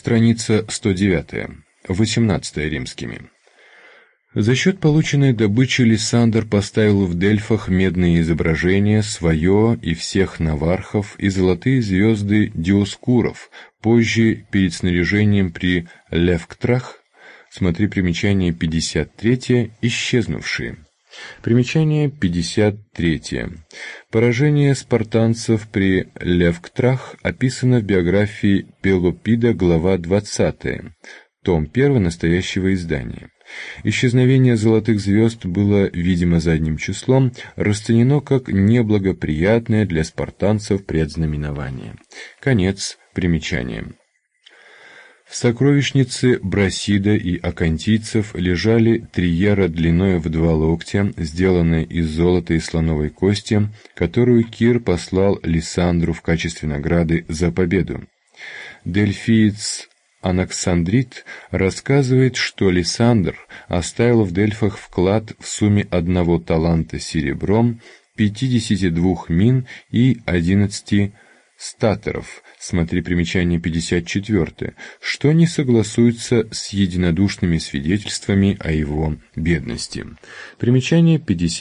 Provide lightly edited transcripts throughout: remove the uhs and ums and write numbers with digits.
Страница 109. 18 римскими. За счет полученной добычи Лисандр поставил в Дельфах медные изображения, свое и всех навархов, и золотые звезды Диоскуров, позже перед снаряжением при Левктрах, смотри примечание 53, исчезнувшие. Примечание 53. Поражение спартанцев при Левктрах описано в биографии Пелопида, глава 20, том 1 настоящего издания. Исчезновение золотых звезд было, видимо, задним числом, расценено как неблагоприятное для спартанцев предзнаменование. Конец примечания. В сокровищнице Брасида и акантийцев лежали триера длиной в 2 локтя, сделанная из золота и слоновой кости, которую Кир послал Лисандру в качестве награды за победу. Дельфиец Анаксандрит рассказывает, что Лисандр оставил в Дельфах вклад в сумме 1 таланта серебром, 52 мин и 11 статеров, смотри примечание 54, что не согласуется с единодушными свидетельствами о его бедности. Примечание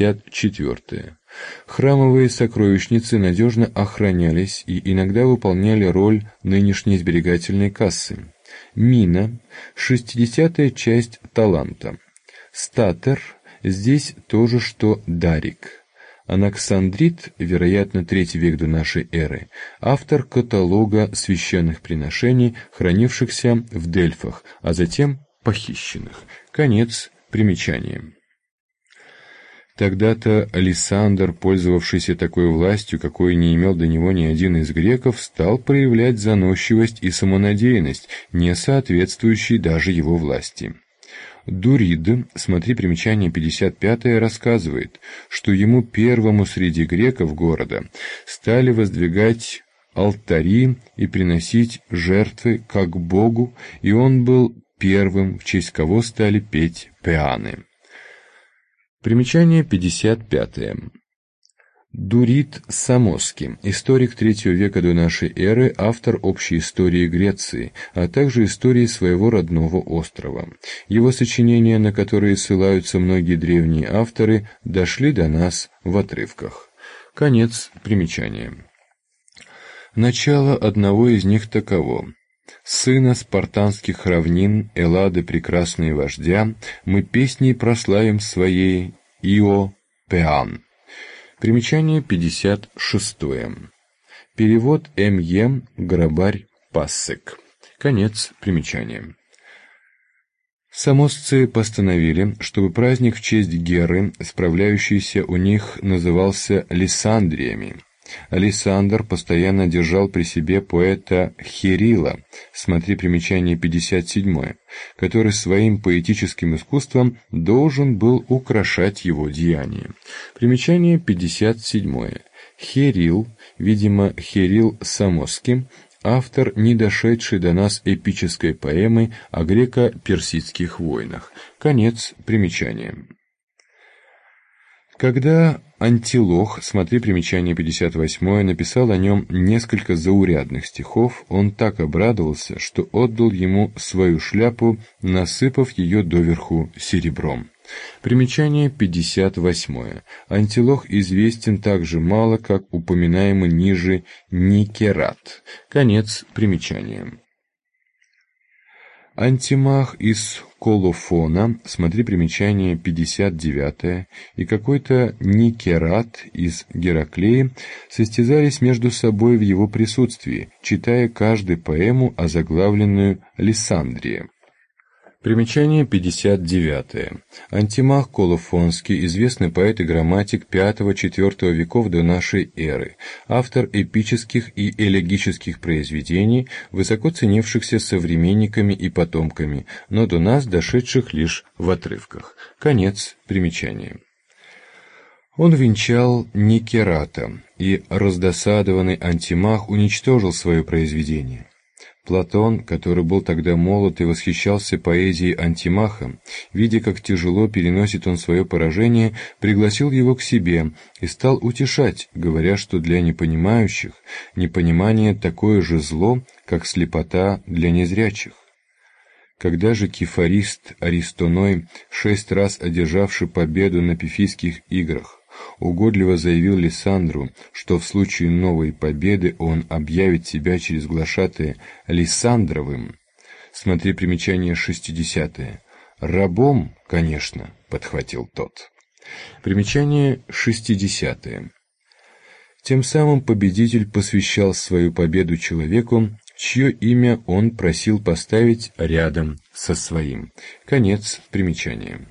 54. Храмовые сокровищницы надежно охранялись и иногда выполняли роль нынешней сберегательной кассы. Мина – 60-я часть таланта. Статер – здесь то же, что дарик. Анаксандрит, вероятно, III век до нашей эры, автор каталога священных приношений, хранившихся в Дельфах, а затем похищенных. Конец примечания. Тогда-то Лисандр, пользовавшийся такой властью, какой не имел до него ни один из греков, стал проявлять заносчивость и самонадеянность, не соответствующие даже его власти. Дурид, смотри примечание 55, рассказывает, что ему первому среди греков города стали воздвигать алтари и приносить жертвы как богу, и он был первым, в честь кого стали петь пеаны. Примечание 55. Дурид Самоский, историк III века до нашей эры, автор общей истории Греции, а также истории своего родного острова. Его сочинения, на которые ссылаются многие древние авторы, дошли до нас в отрывках. Конец примечания. Начало одного из них таково. «Сына спартанских равнин, Эллады прекрасные вождя, мы песней прославим своей Ио Пеан». Примечание 56. Перевод М.Е. Грабарь Пассек. Конец примечания. Самосцы постановили, чтобы праздник в честь Геры, справляющийся у них, назывался Лисандриями. Лисандр постоянно держал при себе поэта Херила, смотри примечание 57, который своим поэтическим искусством должен был украшать его деяния. Примечание 57. Херил, видимо, Херил Самоский, автор, не дошедший до нас эпической поэмы о греко-персидских войнах. Конец примечания. Когда Антилох, смотри примечание 58, написал о нем несколько заурядных стихов, он так обрадовался, что отдал ему свою шляпу, насыпав ее доверху серебром. Примечание 58. Антилох известен так же мало, как упоминаемый ниже Никерат. Конец примечания. Антимах из Колофона, смотри примечание 59, и какой-то Никерат из Гераклеи состязались между собой в его присутствии, читая каждый поэму, озаглавленную «Лисандрия». Примечание 59. Антимах Колофонский, известный поэт и грамматик V-IV веков до нашей эры, автор эпических и элегических произведений, высоко ценившихся современниками и потомками, но до нас дошедших лишь в отрывках. Конец примечания. Он венчал Никерата, и раздосадованный Антимах уничтожил свое произведение. Платон, который был тогда молод и восхищался поэзией Антимаха, видя, как тяжело переносит он свое поражение, пригласил его к себе и стал утешать, говоря, что для непонимающих непонимание такое же зло, как слепота для незрячих. Когда же кефарист Аристоной, 6 раз одержавший победу на Пифийских играх, угодливо заявил Лисандру, что в случае новой победы он объявит себя через глашатая Лисандровым, смотри примечание 60-е, рабом, конечно, подхватил тот. Примечание 60-е. Тем самым победитель посвящал свою победу человеку, чье имя он просил поставить рядом со своим. Конец примечания.